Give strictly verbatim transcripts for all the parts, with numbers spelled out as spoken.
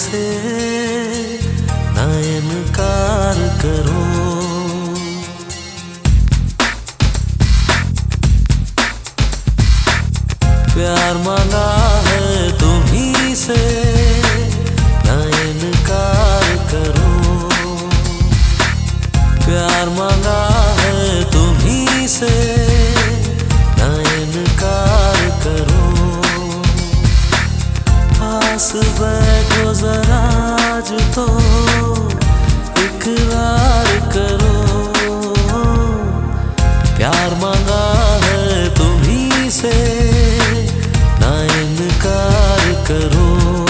से ना इनकार करो। प्यार मांगा है तुम्हीं से ना इनकार करो। प्यार मांगा है तुम्हीं से ना इनकार करो। पास बैठो जरा आज तो इकरार करो। प्यार मांगा है तुम्हीं से ना इनकार करो।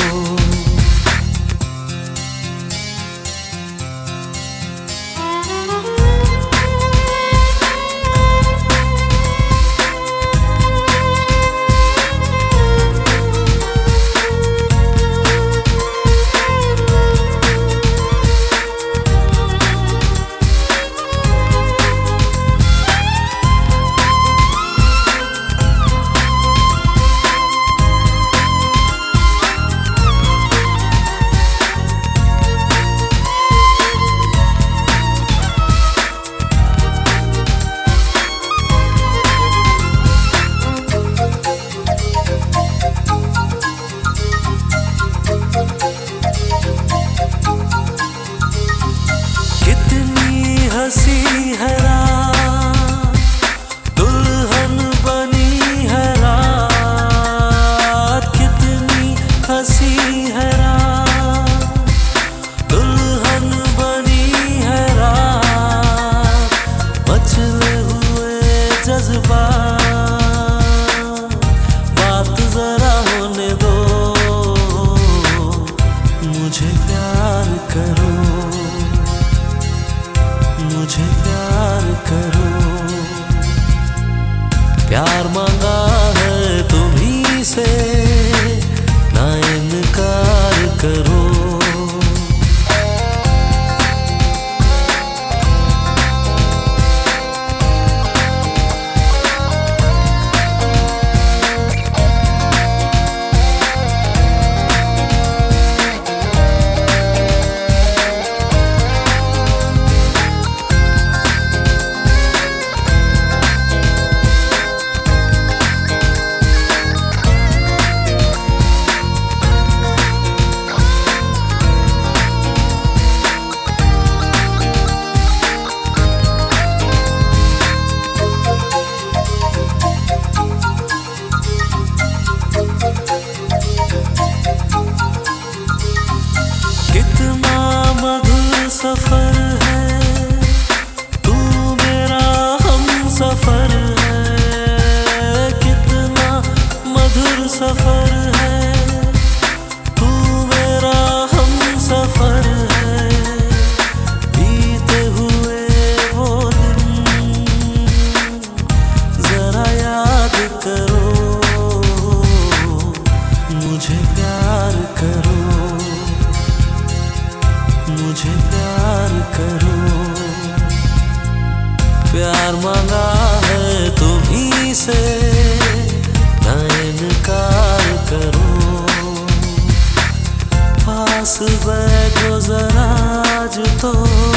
हंसी है रात, दुल्हन बनी है रात। कितनी हंसी है रात, दुल्हन बनी है रात। मचले हुए जज्बात, बात जरा होने दो। मुझे प्यार करो, मुझे प्यार करो। प्यार मांगा है तुम्हीं से ना इनकार करो। कितना मधुर सफर है, तू मेरा हम सफर है। कितना मधुर सफर है, तू मेरा हम सफर है। बीते हुए वो दिन जरा याद करो। मुझे प्यार करो, मुझे प्यार करो। प्यार मांगा है तुम्हीं से ना इनकार करो। पास बैठो जरा आज तो